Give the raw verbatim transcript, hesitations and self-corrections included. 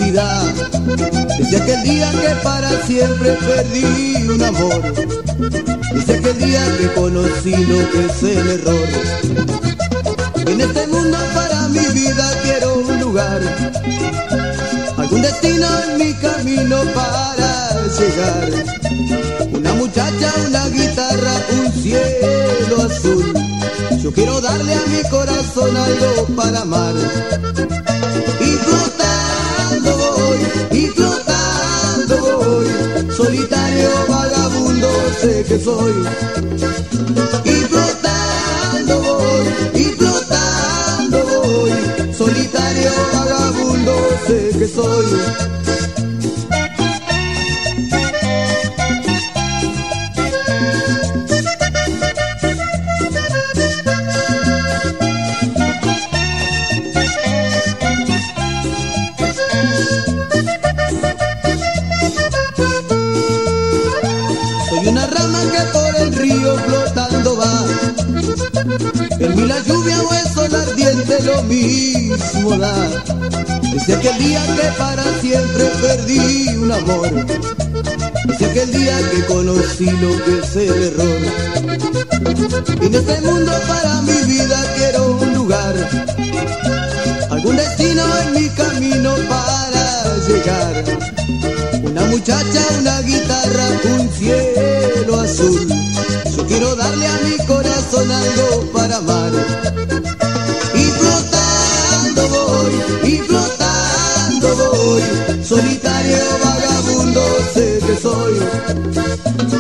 vida, desde aquel día que para siempre perdí un amor, desde aquel día que conocí lo que es el error. En este mundo para mi vida quiero un lugar, algún destino en mi camino para llegar. Una muchacha, una guitarra, un cielo azul. Yo quiero darle a mi corazón algo para amar. Y flotando voy, y flotando voy, solitario vagabundo sé que soy. Y flotando voy, y flotando voy, solitario vagabundo sé que soy. Soy una rama que por el río flotando va, en mí la lluvia o el sol ardiente lo mismo da. Desde aquel día que para siempre perdí un amor, desde aquel día que conocí lo que es el error. Y en este mundo para mi vida quiero un lugar, algún destino en mi camino para llegar. Una muchacha, una guitarra, un cielo azul. Yo quiero darle a mi corazón algo para amar. Y flotando voy, y flotando voy, solitario vagabundo sé que soy.